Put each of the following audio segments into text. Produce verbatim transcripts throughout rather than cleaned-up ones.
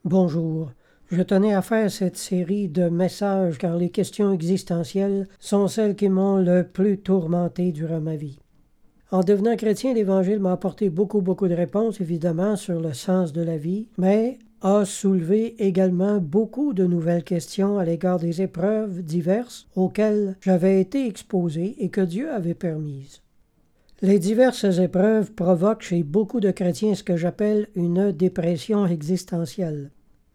Bonjour. Je tenais à faire cette série de messages car les questions existentielles sont celles qui m'ont le plus tourmenté durant ma vie. En devenant chrétien, l'Évangile m'a apporté beaucoup, beaucoup de réponses, évidemment, sur le sens de la vie, mais a soulevé également beaucoup de nouvelles questions à l'égard des épreuves diverses auxquelles j'avais été exposé et que Dieu avait permises. Les diverses épreuves provoquent chez beaucoup de chrétiens ce que j'appelle une dépression existentielle.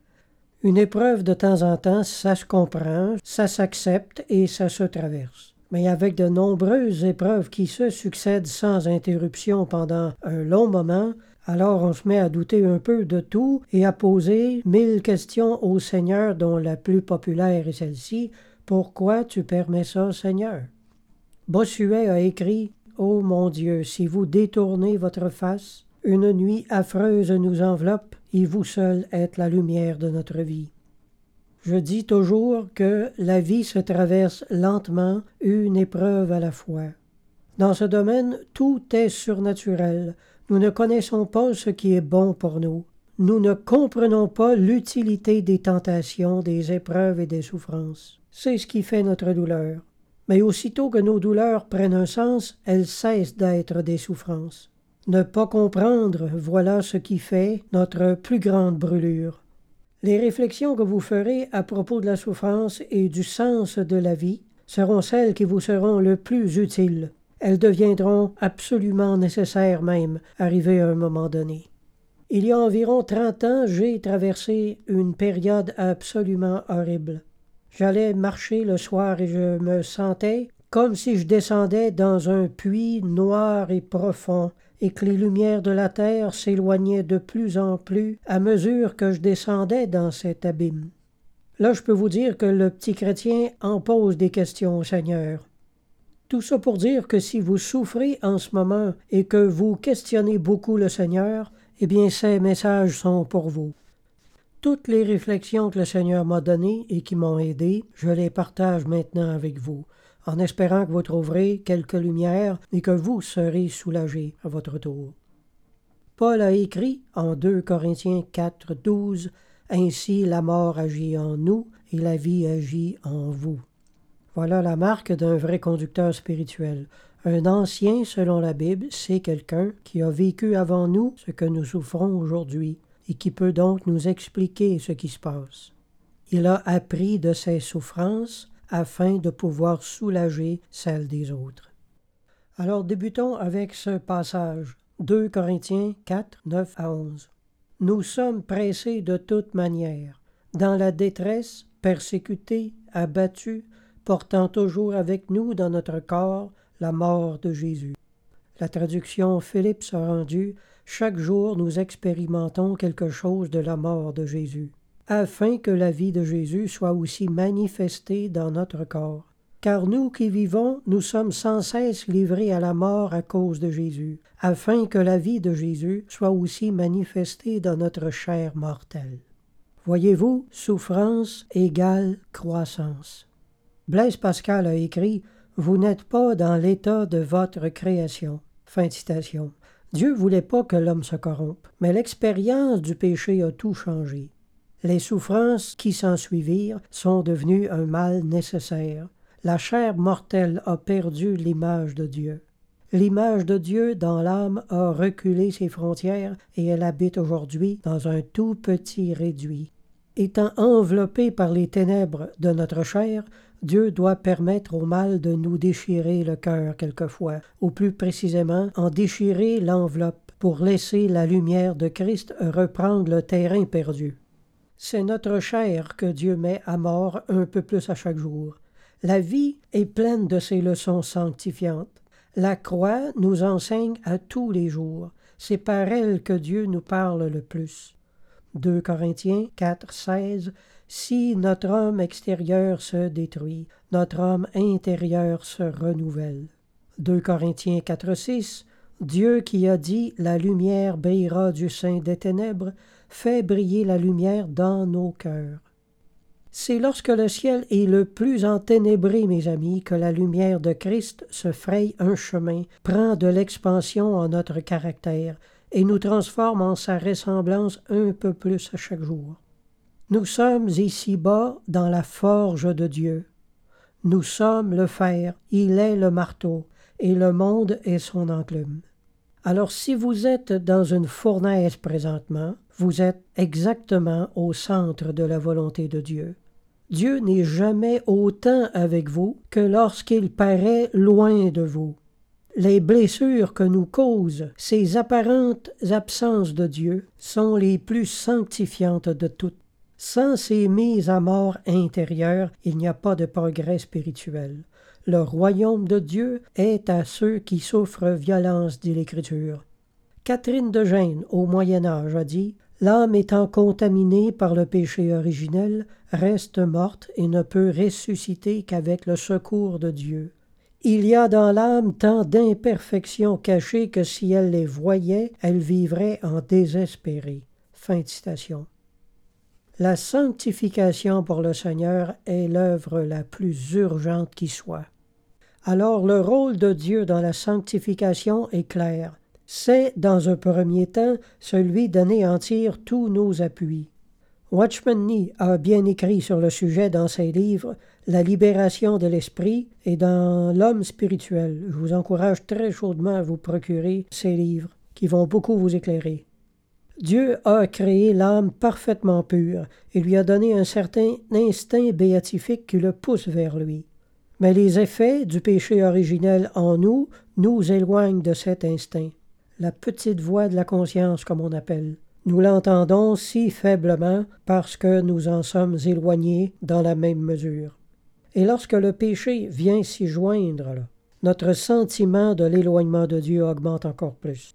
Une épreuve de temps en temps, ça se comprend, ça s'accepte et ça se traverse. Mais avec de nombreuses épreuves qui se succèdent sans interruption pendant un long moment, alors on se met à douter un peu de tout et à poser mille questions au Seigneur, dont la plus populaire est celle-ci: « Pourquoi tu permets ça, Seigneur? » Bossuet a écrit « Ô mon Dieu, si vous détournez votre face, une nuit affreuse nous enveloppe, et vous seul êtes la lumière de notre vie. » Je dis toujours que la vie se traverse lentement, une épreuve à la fois. Dans ce domaine, tout est surnaturel. Nous ne connaissons pas ce qui est bon pour nous. Nous ne comprenons pas l'utilité des tentations, des épreuves et des souffrances. C'est ce qui fait notre douleur. Mais aussitôt que nos douleurs prennent un sens, elles cessent d'être des souffrances. Ne pas comprendre, voilà ce qui fait notre plus grande brûlure. Les réflexions que vous ferez à propos de la souffrance et du sens de la vie seront celles qui vous seront le plus utiles. Elles deviendront absolument nécessaires même, arrivées à un moment donné. Il y a environ trente ans, j'ai traversé une période absolument horrible. J'allais marcher le soir et je me sentais comme si je descendais dans un puits noir et profond, et que les lumières de la terre s'éloignaient de plus en plus à mesure que je descendais dans cet abîme. Là, je peux vous dire que le petit chrétien en pose des questions au Seigneur. Tout ça pour dire que si vous souffrez en ce moment et que vous questionnez beaucoup le Seigneur, eh bien, ces messages sont pour vous. Toutes les réflexions que le Seigneur m'a données et qui m'ont aidé, je les partage maintenant avec vous, en espérant que vous trouverez quelques lumières et que vous serez soulagés à votre tour. Paul a écrit en deux Corinthiens quatre, douze, « Ainsi la mort agit en nous et la vie agit en vous. » Voilà la marque d'un vrai conducteur spirituel. Un ancien, selon la Bible, c'est quelqu'un qui a vécu avant nous ce que nous souffrons aujourd'hui et qui peut donc nous expliquer ce qui se passe. Il a appris de ses souffrances afin de pouvoir soulager celles des autres. Alors débutons avec ce passage, deux Corinthiens quatre, neuf à onze. « Nous sommes pressés de toute manière, dans la détresse, persécutés, abattus, portant toujours avec nous dans notre corps la mort de Jésus. » La traduction Philippe a rendu « Chaque jour nous expérimentons quelque chose de la mort de Jésus, afin que la vie de Jésus soit aussi manifestée dans notre corps. Car nous qui vivons, nous sommes sans cesse livrés à la mort à cause de Jésus, afin que la vie de Jésus soit aussi manifestée dans notre chair mortelle. » Voyez-vous, souffrance égale croissance. Blaise Pascal a écrit « Vous n'êtes pas dans l'état de votre création. » Fin de citation. Dieu voulait pas que l'homme se corrompe, mais l'expérience du péché a tout changé. Les souffrances qui s'ensuivirent sont devenues un mal nécessaire. La chair mortelle a perdu l'image de Dieu. L'image de Dieu dans l'âme a reculé ses frontières et elle habite aujourd'hui dans un tout petit réduit. Étant enveloppé par les ténèbres de notre chair, Dieu doit permettre au mal de nous déchirer le cœur quelquefois, ou plus précisément en déchirer l'enveloppe pour laisser la lumière de Christ reprendre le terrain perdu. C'est notre chair que Dieu met à mort un peu plus à chaque jour. La vie est pleine de ces leçons sanctifiantes. La croix nous enseigne à tous les jours. C'est par elle que Dieu nous parle le plus. deux Corinthiens quatre, seize. « Si notre homme extérieur se détruit, notre homme intérieur se renouvelle. » deux Corinthiens quatre, six. « Dieu qui a dit « La lumière brillera du sein des ténèbres » fait briller la lumière dans nos cœurs. » C'est lorsque le ciel est le plus enténébré, mes amis, que la lumière de Christ se fraye un chemin, prend de l'expansion en notre caractère et nous transforme en sa ressemblance un peu plus à chaque jour. Nous sommes ici-bas dans la forge de Dieu. Nous sommes le fer, il est le marteau, et le monde est son enclume. Alors si vous êtes dans une fournaise présentement, vous êtes exactement au centre de la volonté de Dieu. Dieu n'est jamais autant avec vous que lorsqu'il paraît loin de vous. Les blessures que nous causent ces apparentes absences de Dieu sont les plus sanctifiantes de toutes. Sans ces mises à mort intérieures, il n'y a pas de progrès spirituel. Le royaume de Dieu est à ceux qui souffrent violence, dit l'Écriture. Catherine de Gênes, au Moyen Âge, a dit « L'âme étant contaminée par le péché originel, reste morte et ne peut ressusciter qu'avec le secours de Dieu. Il y a dans l'âme tant d'imperfections cachées que si elle les voyait, elle vivrait en désespérée. » Fin de citation. La sanctification pour le Seigneur est l'œuvre la plus urgente qui soit. Alors le rôle de Dieu dans la sanctification est clair. C'est, dans un premier temps, celui d'anéantir tous nos appuis. Watchman Nee a bien écrit sur le sujet dans ses livres « La libération de l'esprit » et dans « L'homme spirituel ». Je vous encourage très chaudement à vous procurer ces livres qui vont beaucoup vous éclairer. Dieu a créé l'âme parfaitement pure et lui a donné un certain instinct béatifique qui le pousse vers lui. Mais les effets du péché originel en nous nous éloignent de cet instinct. La petite voix de la conscience, comme on appelle. Nous l'entendons si faiblement parce que nous en sommes éloignés dans la même mesure. Et lorsque le péché vient s'y joindre, là, notre sentiment de l'éloignement de Dieu augmente encore plus.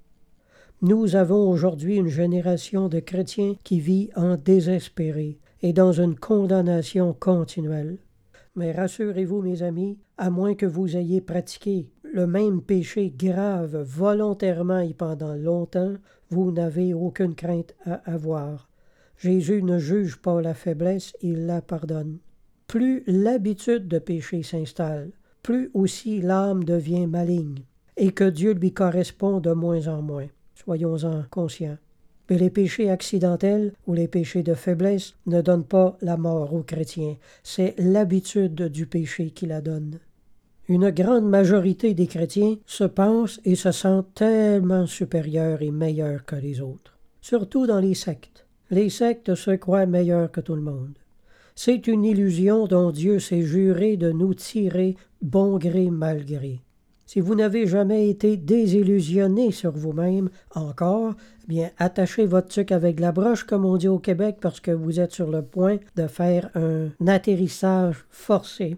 Nous avons aujourd'hui une génération de chrétiens qui vit en désespéré et dans une condamnation continuelle. Mais rassurez-vous, mes amis, à moins que vous ayez pratiqué le même péché grave volontairement et pendant longtemps, vous n'avez aucune crainte à avoir. Jésus ne juge pas la faiblesse, il la pardonne. Plus l'habitude de pécher s'installe, plus aussi l'âme devient maligne, et que Dieu lui correspond de moins en moins. Soyons-en conscients. Mais les péchés accidentels ou les péchés de faiblesse ne donnent pas la mort aux chrétiens. C'est l'habitude du péché qui la donne. Une grande majorité des chrétiens se pensent et se sentent tellement supérieurs et meilleurs que les autres. Surtout dans les sectes. Les sectes se croient meilleurs que tout le monde. C'est une illusion dont Dieu s'est juré de nous tirer bon gré mal gré. Si vous n'avez jamais été désillusionné sur vous-même encore, bien attachez votre tuque avec la broche, comme on dit au Québec, parce que vous êtes sur le point de faire un atterrissage forcé.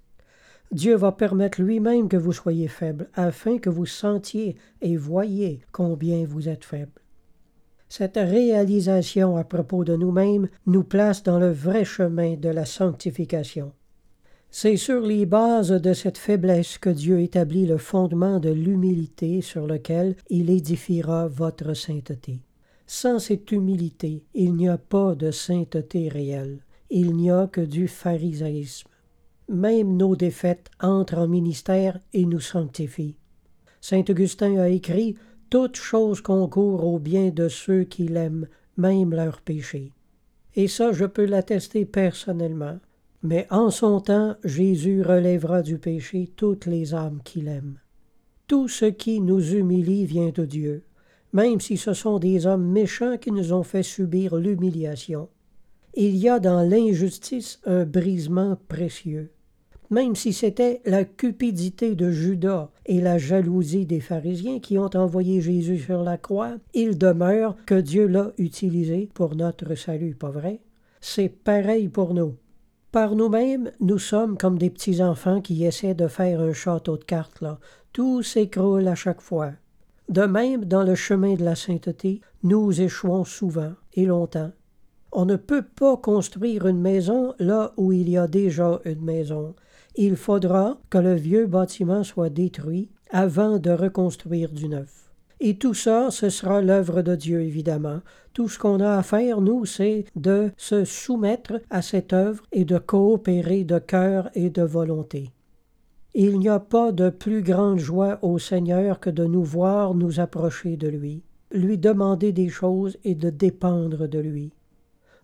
Dieu va permettre lui-même que vous soyez faible, afin que vous sentiez et voyiez combien vous êtes faible. Cette réalisation à propos de nous-mêmes nous place dans le vrai chemin de la sanctification. C'est sur les bases de cette faiblesse que Dieu établit le fondement de l'humilité sur lequel il édifiera votre sainteté. Sans cette humilité, il n'y a pas de sainteté réelle. Il n'y a que du pharisaïsme. Même nos défaites entrent en ministère et nous sanctifient. Saint Augustin a écrit « Toute chose concourt au bien de ceux qui l'aiment, même leurs péchés. » Et ça, je peux l'attester personnellement. Mais en son temps, Jésus relèvera du péché toutes les âmes qu'il aime. Tout ce qui nous humilie vient de Dieu, même si ce sont des hommes méchants qui nous ont fait subir l'humiliation. Il y a dans l'injustice un brisement précieux. Même si c'était la cupidité de Judas et la jalousie des pharisiens qui ont envoyé Jésus sur la croix, il demeure que Dieu l'a utilisé pour notre salut, pas vrai? C'est pareil pour nous. Par nous-mêmes, nous sommes comme des petits-enfants qui essaient de faire un château de cartes, là. Tout s'écroule à chaque fois. De même, dans le chemin de la sainteté, nous échouons souvent et longtemps. On ne peut pas construire une maison là où il y a déjà une maison. Il faudra que le vieux bâtiment soit détruit avant de reconstruire du neuf. Et tout ça, ce sera l'œuvre de Dieu, évidemment. Tout ce qu'on a à faire, nous, c'est de se soumettre à cette œuvre et de coopérer de cœur et de volonté. Il n'y a pas de plus grande joie au Seigneur que de nous voir nous approcher de lui, lui demander des choses et de dépendre de lui.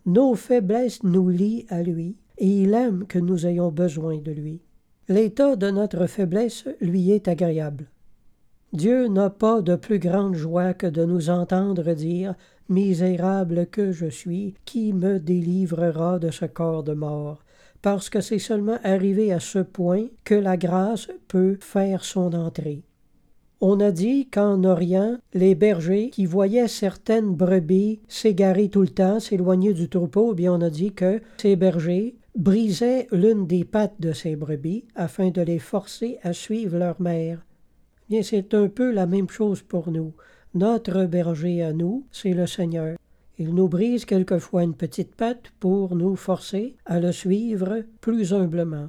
Nos faiblesses nous lient à lui, et il aime que nous ayons besoin de lui. L'état de notre faiblesse lui est agréable. Dieu n'a pas de plus grande joie que de nous entendre dire « Misérable que je suis, qui me délivrera de ce corps de mort ?» parce que c'est seulement arrivé à ce point que la grâce peut faire son entrée. On a dit qu'en Orient, les bergers qui voyaient certaines brebis s'égarer tout le temps, s'éloigner du troupeau, eh bien on a dit que ces bergers brisaient l'une des pattes de ces brebis afin de les forcer à suivre leur mère. Bien, c'est un peu la même chose pour nous. Notre berger à nous, c'est le Seigneur. Il nous brise quelquefois une petite patte pour nous forcer à le suivre plus humblement.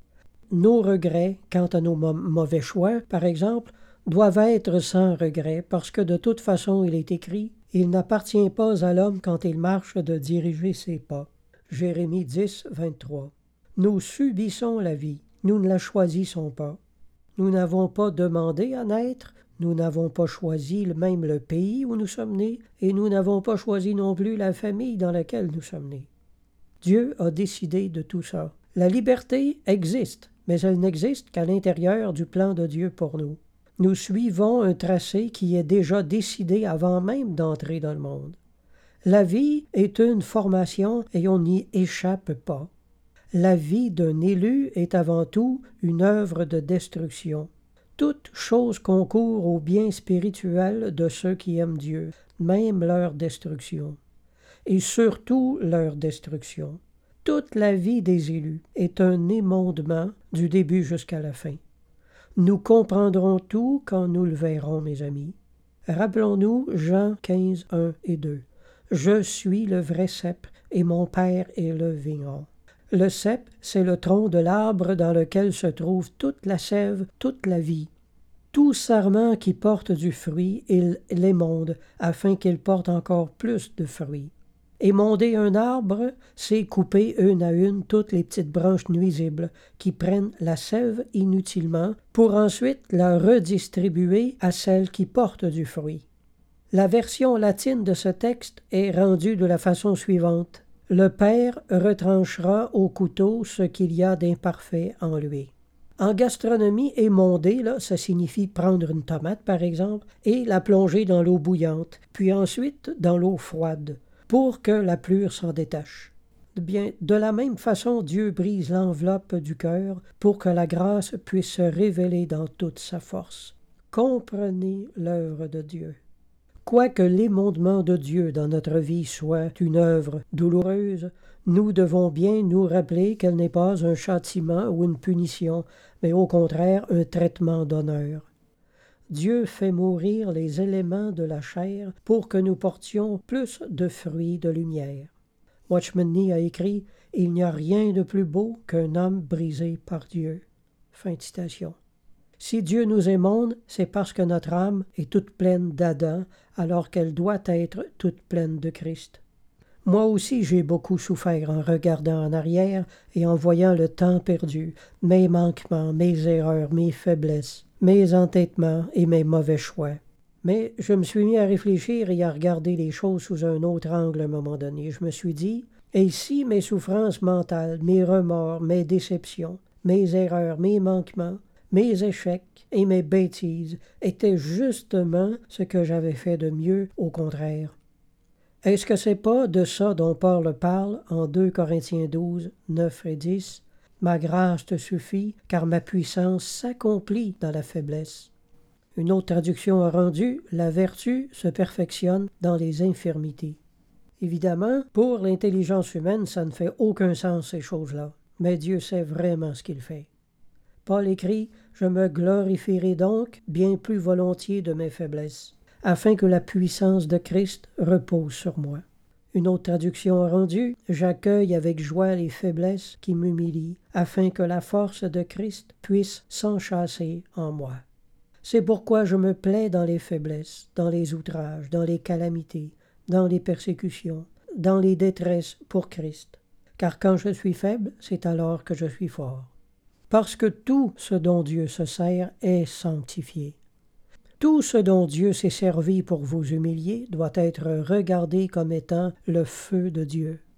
Nos regrets quant à nos mauvais choix, par exemple, doivent être sans regret parce que de toute façon il est écrit « Il n'appartient pas à l'homme quand il marche de diriger ses pas ». Jérémie dix, vingt-trois. Nous subissons la vie, nous ne la choisissons pas. Nous n'avons pas demandé à naître, nous n'avons pas choisi même le pays où nous sommes nés, et nous n'avons pas choisi non plus la famille dans laquelle nous sommes nés. Dieu a décidé de tout ça. La liberté existe, mais elle n'existe qu'à l'intérieur du plan de Dieu pour nous. Nous suivons un tracé qui est déjà décidé avant même d'entrer dans le monde. La vie est une formation et on n'y échappe pas. La vie d'un élu est avant tout une œuvre de destruction. Toute chose concourt au bien spirituel de ceux qui aiment Dieu, même leur destruction. Et surtout leur destruction. Toute la vie des élus est un émondement du début jusqu'à la fin. Nous comprendrons tout quand nous le verrons, mes amis. Rappelons-nous Jean quinze, un et deux. « Je suis le vrai cep, et mon Père est le vigneron. » Le cep, c'est le tronc de l'arbre dans lequel se trouve toute la sève, toute la vie. Tout sarment qui porte du fruit, il l'émonde, afin qu'il porte encore plus de fruits. Émonder un arbre, c'est couper une à une toutes les petites branches nuisibles qui prennent la sève inutilement pour ensuite la redistribuer à celles qui portent du fruit. La version latine de ce texte est rendue de la façon suivante. Le Père retranchera au couteau ce qu'il y a d'imparfait en lui. En gastronomie, émonder, là, ça signifie prendre une tomate, par exemple, et la plonger dans l'eau bouillante, puis ensuite dans l'eau froide, pour que la plure s'en détache. Bien, de la même façon, Dieu brise l'enveloppe du cœur pour que la grâce puisse se révéler dans toute sa force. Comprenez l'œuvre de Dieu. Quoique l'émondement de Dieu dans notre vie soit une œuvre douloureuse, nous devons bien nous rappeler qu'elle n'est pas un châtiment ou une punition, mais au contraire un traitement d'honneur. Dieu fait mourir les éléments de la chair pour que nous portions plus de fruits de lumière. Watchman Nee a écrit « Il n'y a rien de plus beau qu'un homme brisé par Dieu. » Fin de citation. Si Dieu nous émonde, c'est parce que notre âme est toute pleine d'Adam, alors qu'elle doit être toute pleine de Christ. Moi aussi j'ai beaucoup souffert en regardant en arrière et en voyant le temps perdu, mes manquements, mes erreurs, mes faiblesses, mes entêtements et mes mauvais choix. Mais je me suis mis à réfléchir et à regarder les choses sous un autre angle à un moment donné. Je me suis dit, et si mes souffrances mentales, mes remords, mes déceptions, mes erreurs, mes manquements, mes échecs et mes bêtises étaient justement ce que j'avais fait de mieux au contraire. Est-ce que c'est pas de ça dont Paul parle en deux Corinthiens douze, neuf et dix? « Ma grâce te suffit, car ma puissance s'accomplit dans la faiblesse. » Une autre traduction a rendu « La vertu se perfectionne dans les infirmités. » Évidemment, pour l'intelligence humaine, ça ne fait aucun sens ces choses-là, mais Dieu sait vraiment ce qu'il fait. Paul écrit « Je me glorifierai donc bien plus volontiers de mes faiblesses, afin que la puissance de Christ repose sur moi. » Une autre traduction a rendu « J'accueille avec joie les faiblesses qui m'humilient, afin que la force de Christ puisse s'enchâsser en moi. » C'est pourquoi je me plais dans les faiblesses, dans les outrages, dans les calamités, dans les persécutions, dans les détresses pour Christ. Car quand je suis faible, c'est alors que je suis fort. Parce que tout ce dont Dieu se sert est sanctifié. Tout ce dont Dieu s'est servi pour vous humilier doit être regardé comme étant le feu de Dieu.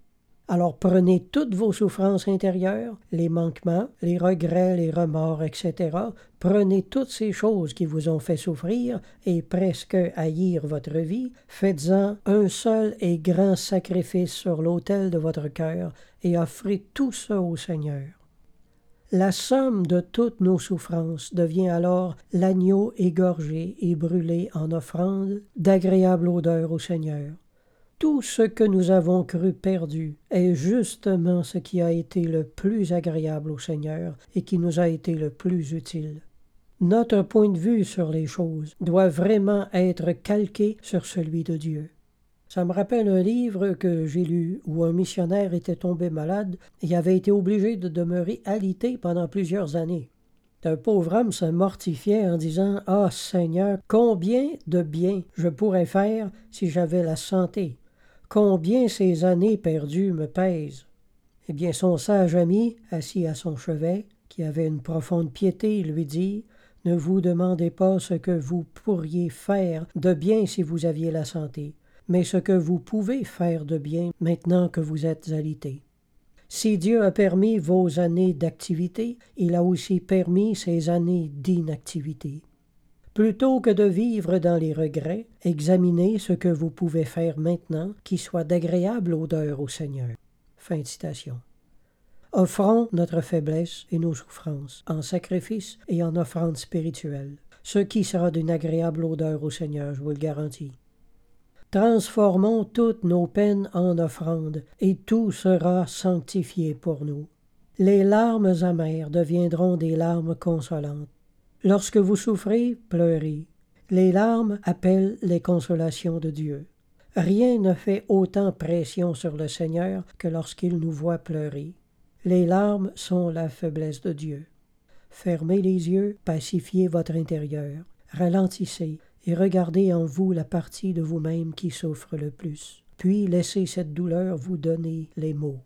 Alors prenez toutes vos souffrances intérieures, les manquements, les regrets, les remords, et cetera. Prenez toutes ces choses qui vous ont fait souffrir et presque haïr votre vie, faites-en un seul et grand sacrifice sur l'autel de votre cœur et offrez tout ça au Seigneur. La somme de toutes nos souffrances devient alors l'agneau égorgé et brûlé en offrande d'agréable odeur au Seigneur. Tout ce que nous avons cru perdu est justement ce qui a été le plus agréable au Seigneur et qui nous a été le plus utile. Notre point de vue sur les choses doit vraiment être calqué sur celui de Dieu. Ça me rappelle un livre que j'ai lu où un missionnaire était tombé malade et avait été obligé de demeurer alité pendant plusieurs années. Un pauvre homme se mortifiait en disant « Ah, Seigneur, combien de bien je pourrais faire si j'avais la santé! Combien ces années perdues me pèsent! » Eh bien, son sage ami, assis à son chevet, qui avait une profonde piété, lui dit « Ne vous demandez pas ce que vous pourriez faire de bien si vous aviez la santé, mais ce que vous pouvez faire de bien maintenant que vous êtes alité. Si Dieu a permis vos années d'activité, il a aussi permis ces années d'inactivité. Plutôt que de vivre dans les regrets, examinez ce que vous pouvez faire maintenant qui soit d'agréable odeur au Seigneur. » Fin de citation. Offrons notre faiblesse et nos souffrances en sacrifice et en offrande spirituelle, ce qui sera d'une agréable odeur au Seigneur, je vous le garantis. Transformons toutes nos peines en offrandes, et tout sera sanctifié pour nous. Les larmes amères deviendront des larmes consolantes. Lorsque vous souffrez, pleurez. Les larmes appellent les consolations de Dieu. Rien ne fait autant pression sur le Seigneur que lorsqu'il nous voit pleurer. Les larmes sont la faiblesse de Dieu. Fermez les yeux, pacifiez votre intérieur, ralentissez et regardez en vous la partie de vous-même qui souffre le plus. Puis laissez cette douleur vous donner les mots.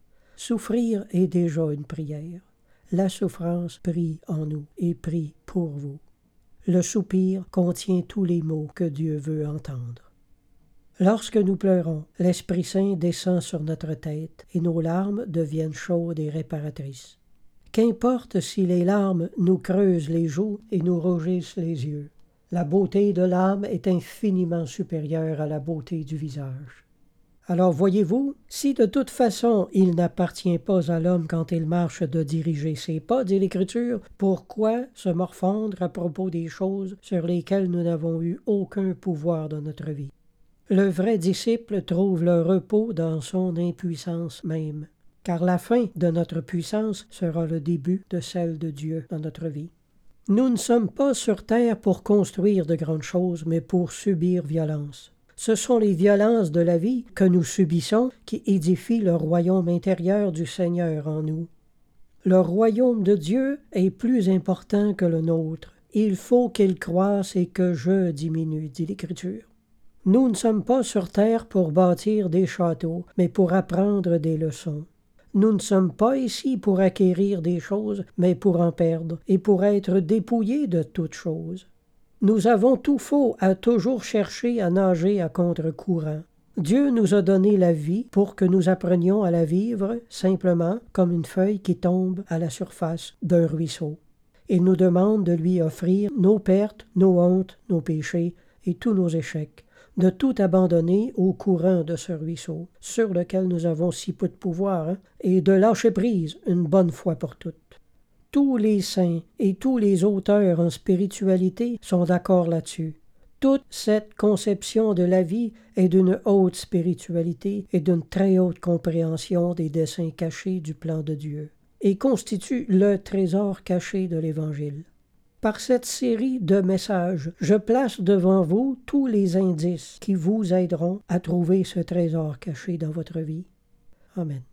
Souffrir est déjà une prière. La souffrance prie en nous et prie pour vous. Le soupir contient tous les mots que Dieu veut entendre. Lorsque nous pleurons, l'Esprit Saint descend sur notre tête et nos larmes deviennent chaudes et réparatrices. Qu'importe si les larmes nous creusent les joues et nous rougissent les yeux. La beauté de l'âme est infiniment supérieure à la beauté du visage. Alors voyez-vous, si de toute façon il n'appartient pas à l'homme quand il marche de diriger ses pas, dit l'Écriture, pourquoi se morfondre à propos des choses sur lesquelles nous n'avons eu aucun pouvoir dans notre vie? Le vrai disciple trouve le repos dans son impuissance même, car la fin de notre puissance sera le début de celle de Dieu dans notre vie. Nous ne sommes pas sur terre pour construire de grandes choses, mais pour subir violence. Ce sont les violences de la vie que nous subissons qui édifient le royaume intérieur du Seigneur en nous. Le royaume de Dieu est plus important que le nôtre. Il faut qu'il croisse et que je diminue, dit l'Écriture. Nous ne sommes pas sur terre pour bâtir des châteaux, mais pour apprendre des leçons. Nous ne sommes pas ici pour acquérir des choses, mais pour en perdre, et pour être dépouillés de toutes choses. Nous avons tout faux à toujours chercher à nager à contre-courant. Dieu nous a donné la vie pour que nous apprenions à la vivre simplement comme une feuille qui tombe à la surface d'un ruisseau. Il nous demande de lui offrir nos pertes, nos hontes, nos péchés et tous nos échecs, de tout abandonner au courant de ce ruisseau, sur lequel nous avons si peu de pouvoir, hein, et de lâcher prise une bonne fois pour toutes. Tous les saints et tous les auteurs en spiritualité sont d'accord là-dessus. Toute cette conception de la vie est d'une haute spiritualité et d'une très haute compréhension des desseins cachés du plan de Dieu, et constitue le trésor caché de l'Évangile. Par cette série de messages, je place devant vous tous les indices qui vous aideront à trouver ce trésor caché dans votre vie. Amen.